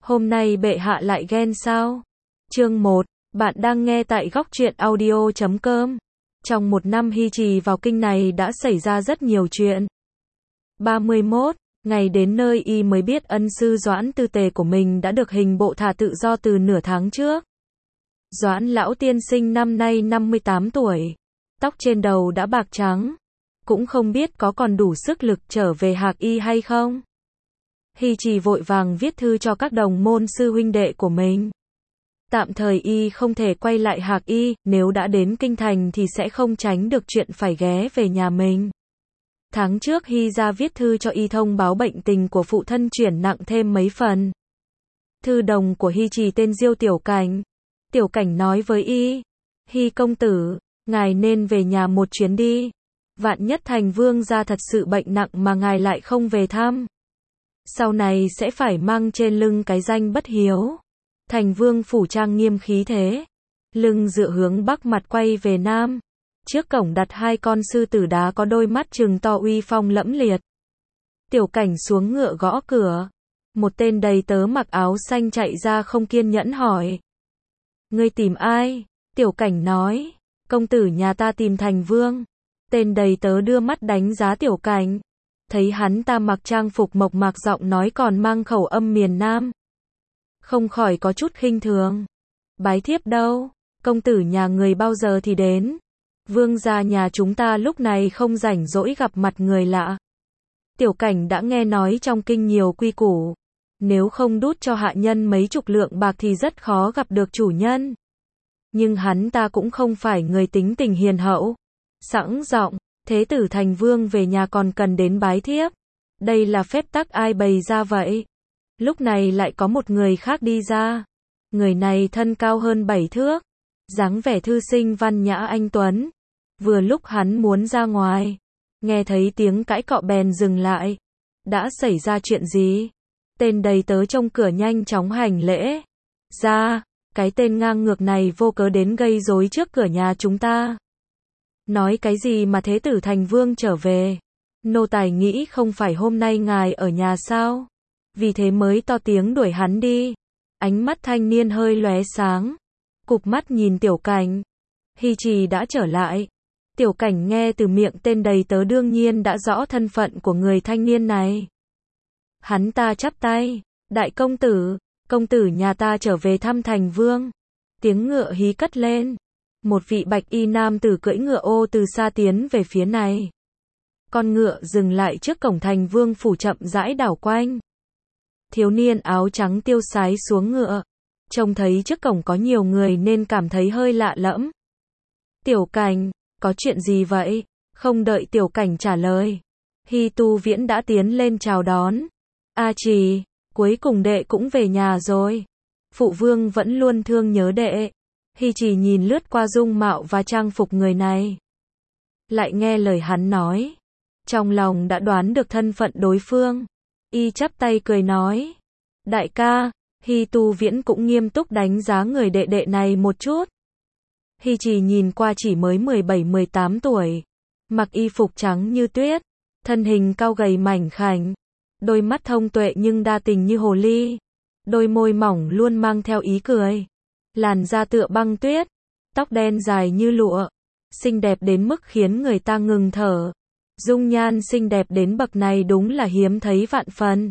Hôm nay bệ hạ lại ghen sao? Chương 1, bạn đang nghe tại góc truyện audio.com. Trong một năm Hy Trì vào kinh này đã xảy ra rất nhiều chuyện. 31 ngày đến nơi y mới biết ân sư Doãn Tư Tề của mình đã được hình bộ thả tự do từ nửa tháng trước. Doãn lão tiên sinh năm nay 58 tuổi, tóc trên đầu đã bạc trắng, cũng không biết có còn đủ sức lực trở về Hạc Y hay không. Hy Trì vội vàng viết thư cho các đồng môn sư huynh đệ của mình. Tạm thời y không thể quay lại Hạc Y, nếu đã đến kinh thành thì sẽ không tránh được chuyện phải ghé về nhà mình. Tháng trước Hy ra viết thư cho y thông báo bệnh tình của phụ thân chuyển nặng thêm mấy phần. Thư đồng của Hy Trì tên Diêu Tiểu Cảnh. Tiểu Cảnh nói với y, Hy công tử, ngài nên về nhà một chuyến đi. Vạn nhất Thành Vương gia thật sự bệnh nặng mà ngài lại không về thăm, sau này sẽ phải mang trên lưng cái danh bất hiếu. Thành Vương phủ trang nghiêm khí thế, lưng dựa hướng bắc mặt quay về nam. Trước cổng đặt hai con sư tử đá có đôi mắt trừng to uy phong lẫm liệt. Tiểu Cảnh xuống ngựa gõ cửa. Một tên đầy tớ mặc áo xanh chạy ra không kiên nhẫn hỏi. Ngươi tìm ai? Tiểu Cảnh nói, công tử nhà ta tìm Thành Vương. Tên đầy tớ đưa mắt đánh giá Tiểu Cảnh. Thấy hắn ta mặc trang phục mộc mạc, giọng nói còn mang khẩu âm miền Nam, không khỏi có chút khinh thường. Bái thiếp đâu? Công tử nhà người bao giờ thì đến? Vương gia nhà chúng ta lúc này không rảnh rỗi gặp mặt người lạ. Tiểu Cảnh đã nghe nói trong kinh nhiều quy củ, nếu không đút cho hạ nhân mấy chục lượng bạc thì rất khó gặp được chủ nhân. Nhưng hắn ta cũng không phải người tính tình hiền hậu, sẵn giọng, thế tử Thành Vương về nhà còn cần đến bái thiếp. Đây là phép tắc ai bày ra vậy? Lúc này lại có một người khác đi ra. Người này thân cao hơn 7 thước, dáng vẻ thư sinh văn nhã anh tuấn. Vừa lúc hắn muốn ra ngoài, nghe thấy tiếng cãi cọ bèn dừng lại. Đã xảy ra chuyện gì? Tên đầy tớ trông cửa nhanh chóng hành lễ. Ra, cái tên ngang ngược này vô cớ đến gây rối trước cửa nhà chúng ta. Nói cái gì mà thế tử Thành Vương trở về? Nô tài nghĩ không phải hôm nay ngài ở nhà sao? Vì thế mới to tiếng đuổi hắn đi. Ánh mắt thanh niên hơi lóe sáng, cụp mắt nhìn Tiểu Cảnh. Hy Trì đã trở lại. Tiểu Cảnh nghe từ miệng tên đầy tớ đương nhiên đã rõ thân phận của người thanh niên này. Hắn ta chắp tay, đại công tử nhà ta trở về thăm Thành Vương. Tiếng ngựa hí cất lên. Một vị bạch y nam tử cưỡi ngựa ô từ xa tiến về phía này. Con ngựa dừng lại trước cổng Thành Vương phủ chậm rãi đảo quanh. Thiếu niên áo trắng tiêu sái xuống ngựa, trông thấy trước cổng có nhiều người nên cảm thấy hơi lạ lẫm. Tiểu Cảnh, có chuyện gì vậy? Không đợi Tiểu Cảnh trả lời, Hy Tu Viễn đã tiến lên chào đón. A Trì, cuối cùng đệ cũng về nhà rồi. Phụ vương vẫn luôn thương nhớ đệ. Hy Trì nhìn lướt qua dung mạo và trang phục người này, lại nghe lời hắn nói, trong lòng đã đoán được thân phận đối phương. Y chắp tay cười nói, đại ca. Hy Tu Viễn cũng nghiêm túc đánh giá người đệ đệ này một chút. Hy Trì nhìn qua chỉ mới 17-18 tuổi, mặc y phục trắng như tuyết, thân hình cao gầy mảnh khảnh, đôi mắt thông tuệ nhưng đa tình như hồ ly, đôi môi mỏng luôn mang theo ý cười, làn da tựa băng tuyết, tóc đen dài như lụa, xinh đẹp đến mức khiến người ta ngừng thở. Dung nhan xinh đẹp đến bậc này đúng là hiếm thấy vạn phần.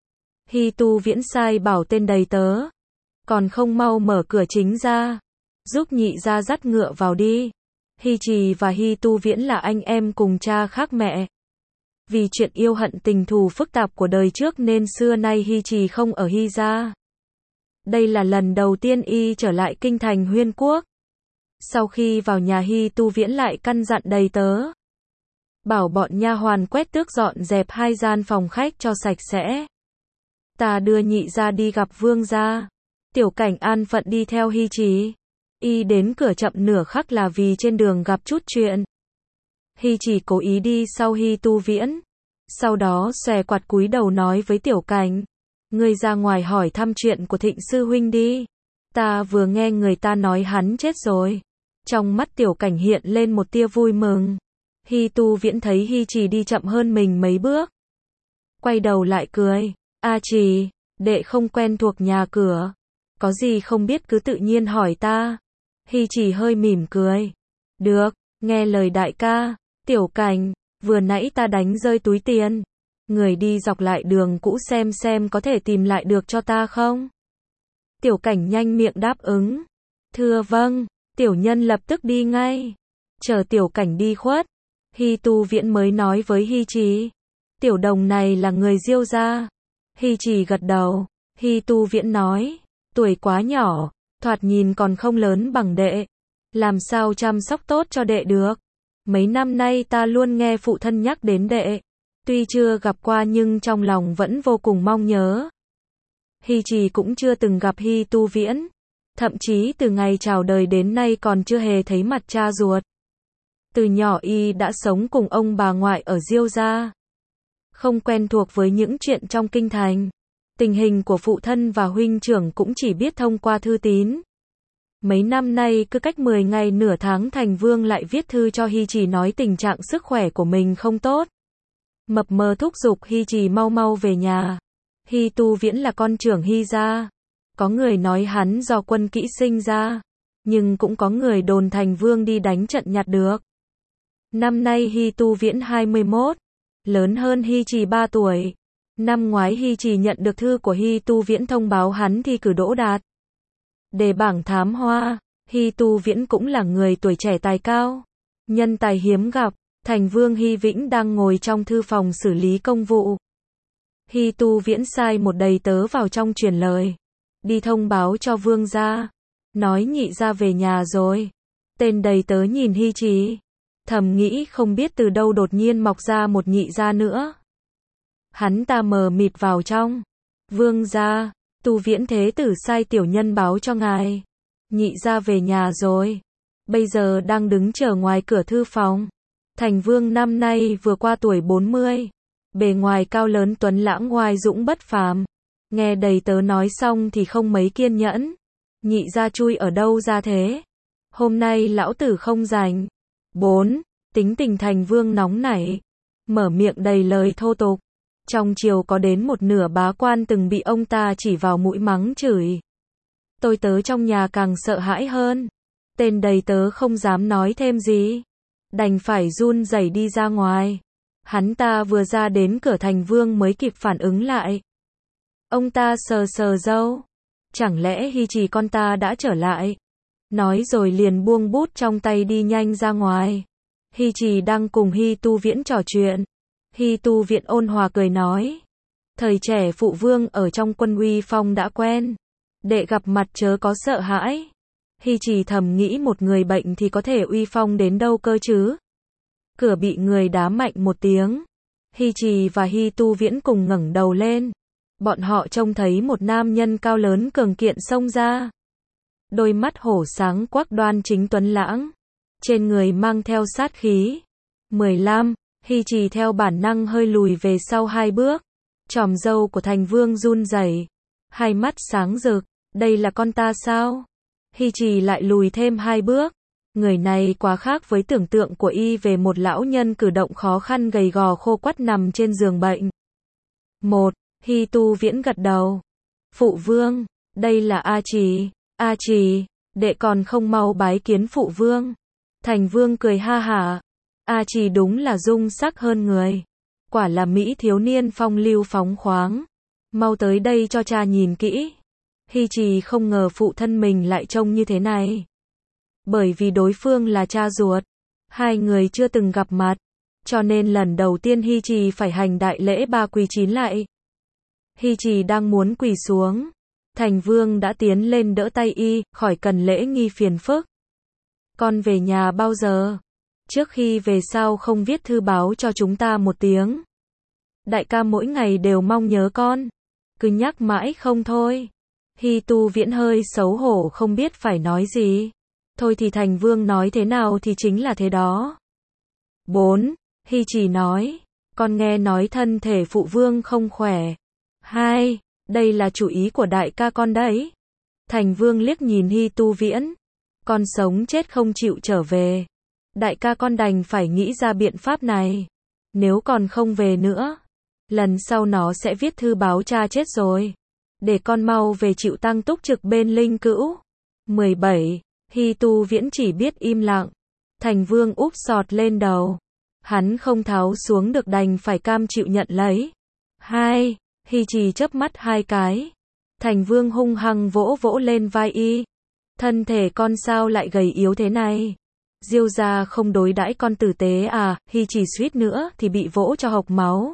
Hy Tu Viễn sai bảo tên đầy tớ, còn không mau mở cửa chính ra, giúp nhị gia dắt ngựa vào đi. Hy Trì và Hy Tu Viễn là anh em cùng cha khác mẹ. Vì chuyện yêu hận tình thù phức tạp của đời trước nên xưa nay Hy Trì không ở Hy gia. Đây là lần đầu tiên y trở lại kinh thành Huyên Quốc. Sau khi vào nhà, Hy Tu Viễn lại căn dặn đầy tớ, bảo bọn nha hoàn quét tước dọn dẹp hai gian phòng khách cho sạch sẽ. Ta đưa nhị gia đi gặp vương gia. Tiểu Cảnh an phận đi theo Hy Trì. Y đến cửa chậm nửa khắc là vì trên đường gặp chút chuyện. Hy Trì cố ý đi sau Hy Tu Viễn, sau đó xòe quạt cúi đầu nói với Tiểu Cảnh, ngươi ra ngoài hỏi thăm chuyện của Thịnh sư huynh đi. Ta vừa nghe người ta nói hắn chết rồi. Trong mắt Tiểu Cảnh hiện lên một tia vui mừng. Hy Tu Viễn thấy Hy Trì đi chậm hơn mình mấy bước, quay đầu lại cười. A Trì, đệ không quen thuộc nhà cửa. Có gì không biết cứ tự nhiên hỏi ta. Hy Trì hơi mỉm cười. Được, nghe lời đại ca. Tiểu Cảnh, vừa nãy ta đánh rơi túi tiền. Người đi dọc lại đường cũ xem có thể tìm lại được cho ta không? Tiểu Cảnh nhanh miệng đáp ứng. Thưa vâng, tiểu nhân lập tức đi ngay. Chờ Tiểu Cảnh đi khuất, Hy Tu Viễn mới nói với Hy Trì. Tiểu đồng này là người Diêu gia. Hy Trì gật đầu. Hy Tu Viễn nói. Tuổi quá nhỏ, thoạt nhìn còn không lớn bằng đệ. Làm sao chăm sóc tốt cho đệ được? Mấy năm nay ta luôn nghe phụ thân nhắc đến đệ. Tuy chưa gặp qua nhưng trong lòng vẫn vô cùng mong nhớ. Hy Trì cũng chưa từng gặp Hy Tu Viễn. Thậm chí từ ngày chào đời đến nay còn chưa hề thấy mặt cha ruột. Từ nhỏ y đã sống cùng ông bà ngoại ở Diêu gia. Không quen thuộc với những chuyện trong kinh thành. Tình hình của phụ thân và huynh trưởng cũng chỉ biết thông qua thư tín. Mấy năm nay cứ cách 10 ngày nửa tháng Thành Vương lại viết thư cho Hy Trì nói tình trạng sức khỏe của mình không tốt. Mập mờ thúc giục Hy Trì mau mau về nhà. Hy Tu Viễn là con trưởng Hy gia. Có người nói hắn do quân kỹ sinh ra. Nhưng cũng có người đồn Thành Vương đi đánh trận nhặt được. Năm nay Hy Tu Viễn 21. Lớn hơn Hy Trì 3 tuổi. Năm ngoái Hy Trì nhận được thư của Hy Tu Viễn thông báo hắn thi cử đỗ đạt. Đề bảng thám hoa. Hy Tu Viễn cũng là người tuổi trẻ tài cao. Nhân tài hiếm gặp. Thành Vương Hy Vĩnh đang ngồi trong thư phòng xử lý công vụ. Hy Tu Viễn sai một đầy tớ vào trong truyền lời. Đi thông báo cho vương gia. Nói nhị gia về nhà rồi. Tên đầy tớ nhìn Hy Trì. Thầm nghĩ không biết từ đâu đột nhiên mọc ra một nhị gia nữa. Hắn ta mờ mịt vào trong. Vương gia, Tu Viễn thế tử sai tiểu nhân báo cho ngài. Nhị gia về nhà rồi. Bây giờ đang đứng chờ ngoài cửa thư phòng. Thành Vương năm nay vừa qua tuổi 40. Bề ngoài cao lớn tuấn lãng oai dũng bất phàm. Nghe đầy tớ nói xong thì không mấy kiên nhẫn. Nhị gia chui ở đâu ra thế? Hôm nay lão tử không rảnh. 4. Tính tình Thành Vương nóng nảy. Mở miệng đầy lời thô tục. Trong triều có đến một nửa bá quan từng bị ông ta chỉ vào mũi mắng chửi. Tôi tớ trong nhà càng sợ hãi hơn. Tên đầy tớ không dám nói thêm gì. Đành phải run rẩy đi ra ngoài. Hắn ta vừa ra đến cửa Thành Vương mới kịp phản ứng lại. Ông ta sờ sờ râu. Chẳng lẽ Hy Trì con ta đã trở lại? Nói rồi liền buông bút trong tay đi nhanh ra ngoài. Hy Trì đang cùng Hy Tu Viễn trò chuyện. Hy Tu Viễn ôn hòa cười nói. Thời trẻ phụ vương ở trong quân uy phong đã quen. Đệ gặp mặt chớ có sợ hãi. Hy Trì thầm nghĩ một người bệnh thì có thể uy phong đến đâu cơ chứ? Cửa bị người đá mạnh một tiếng. Hy Trì và Hy Tu Viễn cùng ngẩng đầu lên. Bọn họ trông thấy một nam nhân cao lớn cường kiện xông ra. Đôi mắt hổ sáng quắc đoan chính tuấn lãng. Trên người mang theo sát khí. 15. Hy Trì theo bản năng hơi lùi về sau 2 bước. Chòm râu của Thành Vương run rẩy. Hai mắt sáng rực. Đây là con ta sao? Hy Trì lại lùi thêm 2 bước. Người này quá khác với tưởng tượng của y về một lão nhân cử động khó khăn gầy gò khô quắt nằm trên giường bệnh. 1. Hy Tu Viễn gật đầu. Phụ vương, đây là A Trì. A Trì, đệ còn không mau bái kiến phụ vương. Thành Vương cười ha hả. A Trì đúng là dung sắc hơn người. Quả là mỹ thiếu niên phong lưu phóng khoáng. Mau tới đây cho cha nhìn kỹ. Hy Trì không ngờ phụ thân mình lại trông như thế này. Bởi vì đối phương là cha ruột. Hai người chưa từng gặp mặt. Cho nên lần đầu tiên Hy Trì phải hành đại lễ 3 quỳ 9 lạy. Hy Trì đang muốn quỳ xuống. Thành Vương đã tiến lên đỡ tay y, khỏi cần lễ nghi phiền phức. Con về nhà bao giờ? Trước khi về sao không viết thư báo cho chúng ta một tiếng? Đại ca mỗi ngày đều mong nhớ con. Cứ nhắc mãi không thôi. Hy Tu Viễn hơi xấu hổ không biết phải nói gì. Thôi thì Thành Vương nói thế nào thì chính là thế đó. 4. Hy Trì nói. Con nghe nói thân thể phụ vương không khỏe. 2. Đây là chủ ý của đại ca con đấy. Thành Vương liếc nhìn Hy Tu Viễn. Con sống chết không chịu trở về. Đại ca con đành phải nghĩ ra biện pháp này. Nếu còn không về nữa, lần sau nó sẽ viết thư báo cha chết rồi. để con mau về chịu tăng túc trực bên linh cữu. 17. Hy Tu Viễn chỉ biết im lặng. Thành Vương úp sọt lên đầu. Hắn không tháo xuống được đành phải cam chịu nhận lấy. 2. Hy Trì chớp mắt 2 cái. Thành Vương hung hăng vỗ vỗ lên vai y. Thân thể con sao lại gầy yếu thế này? Diêu gia không đối đãi con tử tế à? Hy Trì suýt nữa thì bị vỗ cho hộc máu.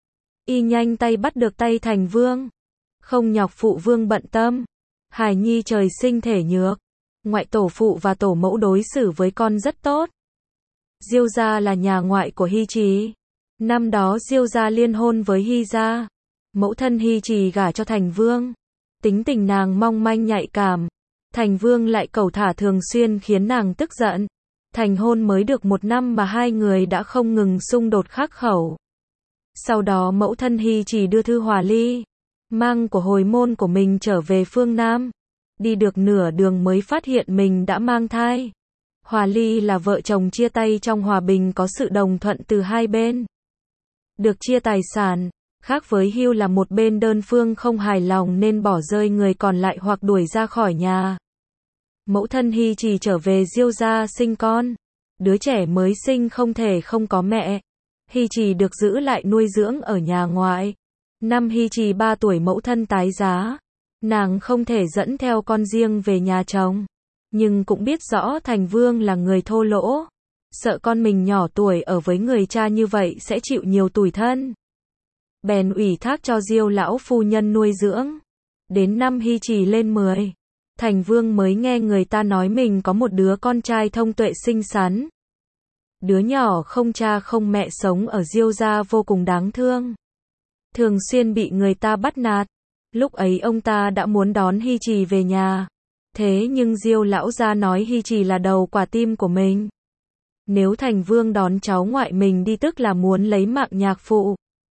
Y nhanh tay bắt được tay Thành Vương. Không nhọc phụ vương bận tâm. Hài nhi trời sinh thể nhược. Ngoại tổ phụ và tổ mẫu đối xử với con rất tốt. Diêu gia là nhà ngoại của Hy Trì. Năm đó Diêu gia liên hôn với Hy gia. Mẫu thân Hy Trì gả cho Thành Vương. Tính tình nàng mong manh nhạy cảm. Thành Vương lại cẩu thả thường xuyên khiến nàng tức giận. Thành hôn mới được 1 năm mà hai người đã không ngừng xung đột khắc khẩu. Sau đó mẫu thân Hy Trì đưa thư hòa ly, mang của hồi môn của mình trở về phương Nam. Đi được nửa đường mới phát hiện mình đã mang thai. Hòa ly là vợ chồng chia tay trong hòa bình có sự đồng thuận từ hai bên. Được chia tài sản, khác với Hưu là một bên đơn phương không hài lòng nên bỏ rơi người còn lại hoặc đuổi ra khỏi nhà. Mẫu thân Hy Trì trở về Diêu gia sinh con. Đứa trẻ mới sinh không thể không có mẹ. Hy Trì được giữ lại nuôi dưỡng ở nhà ngoại. Năm Hy Trì 3 tuổi mẫu thân tái giá. Nàng không thể dẫn theo con riêng về nhà chồng. Nhưng cũng biết rõ Thành Vương là người thô lỗ. Sợ con mình nhỏ tuổi ở với người cha như vậy sẽ chịu nhiều tủi thân. Bèn ủy thác cho Diêu lão phu nhân nuôi dưỡng. Đến năm Hy Trì lên 10. Thành Vương mới nghe người ta nói mình có một đứa con trai thông tuệ xinh xắn. Đứa nhỏ không cha không mẹ sống ở Diêu gia vô cùng đáng thương. Thường xuyên bị người ta bắt nạt. Lúc ấy ông ta đã muốn đón Hy Trì về nhà. Thế nhưng Diêu lão gia nói Hy Trì là đầu quả tim của mình. Nếu Thành Vương đón cháu ngoại mình đi tức là muốn lấy mạng nhạc phụ.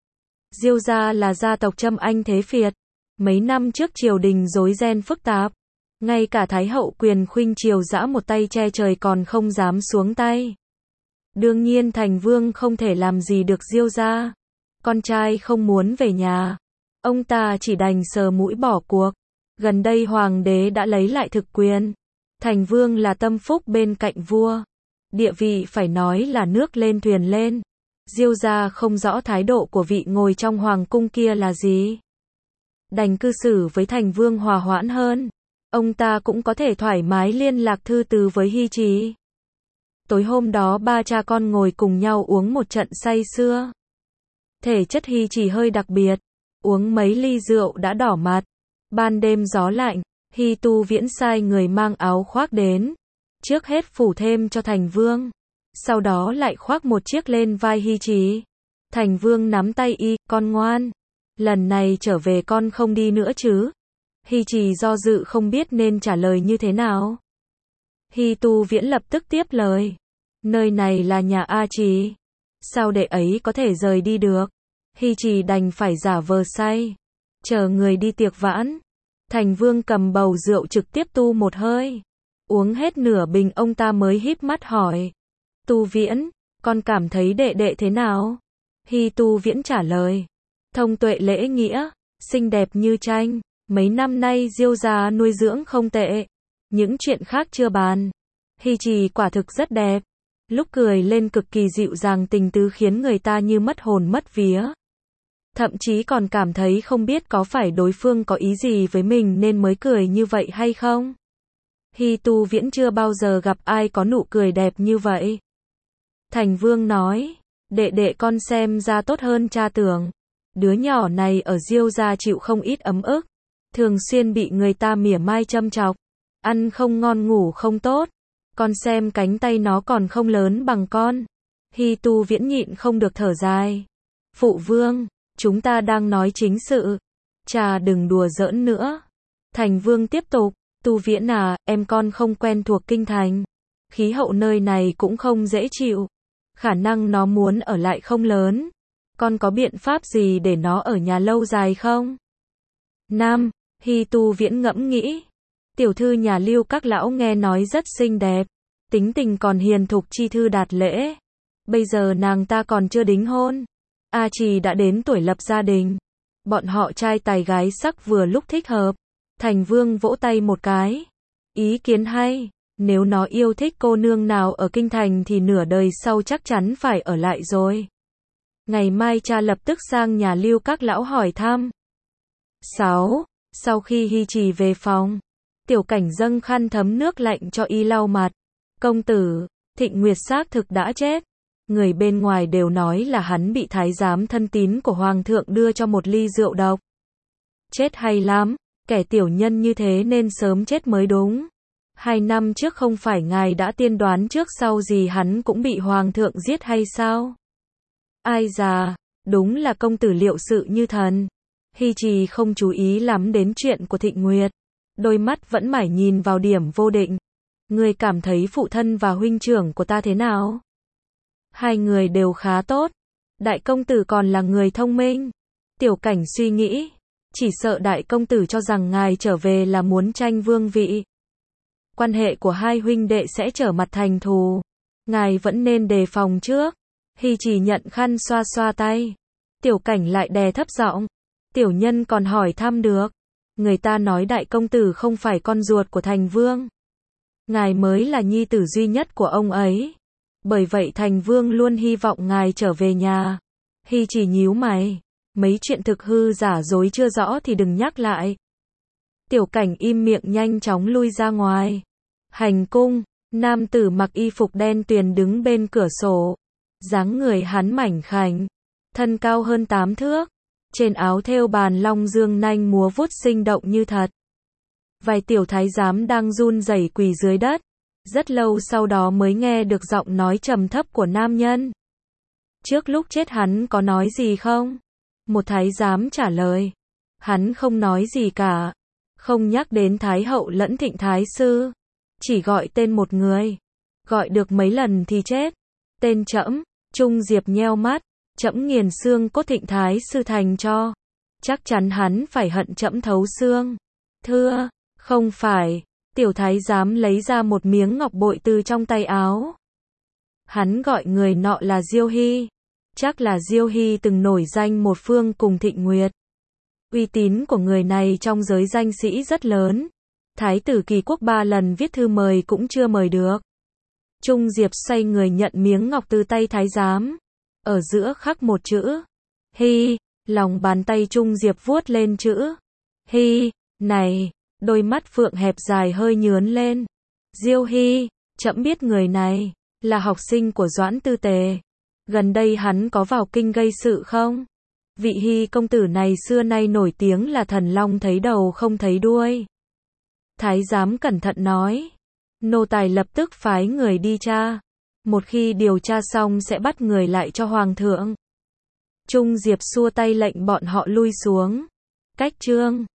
Diêu gia là gia tộc Trâm Anh thế Phiệt. Mấy năm trước triều đình rối ren phức tạp. Ngay cả Thái hậu Quyền Khuynh Triều giã một tay che trời còn không dám xuống tay. Đương nhiên Thành Vương không thể làm gì được Diêu gia. Con trai không muốn về nhà. Ông ta chỉ đành sờ mũi bỏ cuộc. Gần đây hoàng đế đã lấy lại thực quyền. Thành Vương là tâm phúc bên cạnh vua. Địa vị phải nói là nước lên thuyền lên. Diêu gia không rõ thái độ của vị ngồi trong hoàng cung kia là gì. Đành cư xử với Thành Vương hòa hoãn hơn. Ông ta cũng có thể thoải mái liên lạc thư từ với Hy Trì. Tối hôm đó ba cha con ngồi cùng nhau uống một trận say sưa. Thể chất Hy Trì hơi đặc biệt. Uống mấy ly rượu đã đỏ mặt. Ban đêm gió lạnh, Hy Tu Viễn sai người mang áo khoác đến. Trước hết phủ thêm cho Thành Vương. Sau đó lại khoác một chiếc lên vai Hy Trì. Thành Vương nắm tay y, con ngoan. Lần này trở về con không đi nữa chứ? Hy Trì do dự không biết nên trả lời như thế nào. Hy Tu Viễn lập tức tiếp lời. Nơi này là nhà A Trì. Sao đệ ấy có thể rời đi được? Hy Trì đành phải giả vờ say. Chờ người đi tiệc vãn. Thành Vương cầm bầu rượu trực tiếp tu một hơi. Uống hết nửa bình ông ta mới híp mắt hỏi. Tu Viễn, con cảm thấy đệ đệ thế nào? Hy Tu Viễn trả lời. Thông tuệ lễ nghĩa, xinh đẹp như tranh. Mấy năm nay Diêu gia nuôi dưỡng không tệ. Những chuyện khác chưa bàn. Hy Trì quả thực rất đẹp. Lúc cười lên cực kỳ dịu dàng tình tứ khiến người ta như mất hồn mất vía. Thậm chí còn cảm thấy không biết có phải đối phương có ý gì với mình nên mới cười như vậy hay không. Hy Tu Viễn chưa bao giờ gặp ai có nụ cười đẹp như vậy. Thành Vương nói, đệ đệ con xem ra tốt hơn cha tưởng. Đứa nhỏ này ở Diêu gia chịu không ít ấm ức. Thường xuyên bị người ta mỉa mai châm chọc. Ăn không ngon ngủ không tốt. Con xem cánh tay nó còn không lớn bằng con. Hy Tu Viễn nhịn không được thở dài. Phụ vương, chúng ta đang nói chính sự. Cha đừng đùa giỡn nữa. Thành Vương tiếp tục. Tu Viễn à, em con không quen thuộc kinh thành. Khí hậu nơi này cũng không dễ chịu. Khả năng nó muốn ở lại không lớn. Con có biện pháp gì để nó ở nhà lâu dài không? Nam, Hy Tu Viễn ngẫm nghĩ. Tiểu thư nhà Lưu các lão nghe nói rất xinh đẹp. Tính tình còn hiền thục chi thư đạt lễ. Bây giờ nàng ta còn chưa đính hôn. A Trì đã đến tuổi lập gia đình. Bọn họ trai tài gái sắc vừa lúc thích hợp. Thành Vương vỗ tay một cái. Ý kiến hay, nếu nó yêu thích cô nương nào ở kinh thành thì nửa đời sau chắc chắn phải ở lại rồi. Ngày mai cha lập tức sang nhà Lưu các lão hỏi thăm. 6. Sau khi Hy Trì về phòng, Tiểu Cảnh dâng khăn thấm nước lạnh cho y lau mặt. Công tử, Thịnh Nguyệt xác thực đã chết. Người bên ngoài đều nói là hắn bị thái giám thân tín của hoàng thượng đưa cho một ly rượu độc. Chết hay lắm, kẻ tiểu nhân như thế nên sớm chết mới đúng. 2 năm trước không phải ngài đã tiên đoán trước sau gì hắn cũng bị hoàng thượng giết hay sao? Ai già, đúng là công tử liệu sự như thần. Hy Trì không chú ý lắm đến chuyện của Thịnh Nguyệt. Đôi mắt vẫn mải nhìn vào Điểm Vô Định. Người cảm thấy phụ thân và huynh trưởng của ta thế nào? Hai người đều khá tốt. Đại công tử còn là người thông minh. Tiểu Cảnh suy nghĩ. Chỉ sợ đại công tử cho rằng ngài trở về là muốn tranh vương vị. Quan hệ của hai huynh đệ sẽ trở mặt thành thù. Ngài vẫn nên đề phòng trước. Hy Trì nhận khăn xoa xoa tay. Tiểu Cảnh lại đè thấp giọng. Tiểu nhân còn hỏi thăm được. Người ta nói đại công tử không phải con ruột của Thành Vương. Ngài mới là nhi tử duy nhất của ông ấy. Bởi vậy Thành Vương luôn hy vọng ngài trở về nhà. Hy Trì nhíu mày. Mấy chuyện thực hư giả dối chưa rõ thì đừng nhắc lại. Tiểu Cảnh im miệng nhanh chóng lui ra ngoài. Hành cung, nam tử mặc y phục đen tuyền đứng bên cửa sổ. Dáng người hắn mảnh khảnh, thân cao hơn 8 thước. Trên áo thêu bàn long dương nanh múa vuốt sinh động như thật. Vài tiểu thái giám đang run rẩy quỳ dưới đất. Rất lâu sau đó mới nghe được giọng nói trầm thấp của nam nhân. Trước lúc chết hắn có nói gì không? Một thái giám trả lời. Hắn không nói gì cả. Không nhắc đến Thái hậu lẫn Thịnh thái sư. Chỉ gọi tên một người. Gọi được mấy lần thì chết. Tên trẫm. Trung Diệp nheo mắt. Trẫm nghiền xương cốt Thịnh thái sư thành cho. Chắc chắn hắn phải hận trẫm thấu xương. Thưa, không phải. Tiểu thái giám lấy ra một miếng ngọc bội từ trong tay áo. Hắn gọi người nọ là Diêu Hy. Chắc là Diêu Hy từng nổi danh một phương cùng Thịnh Nguyệt. Uy tín của người này trong giới danh sĩ rất lớn. Thái tử Kỳ Quốc 3 lần viết thư mời cũng chưa mời được. Trung Diệp xoay người nhận miếng ngọc từ tay thái giám. Ở giữa khắc một chữ. Hy, lòng bàn tay Trung Diệp vuốt lên chữ. Hy, này, đôi mắt phượng hẹp dài hơi nhướn lên. Diêu Hy, trẫm biết người này, là học sinh của Doãn Tư Tề. Gần đây hắn có vào kinh gây sự không? Vị Hy công tử này xưa nay nổi tiếng là thần long thấy đầu không thấy đuôi. Thái giám cẩn thận nói. Nô tài lập tức phái người đi tra. Một khi điều tra xong sẽ bắt người lại cho hoàng thượng. Trung Diệp xua tay lệnh bọn họ lui xuống. Cách chương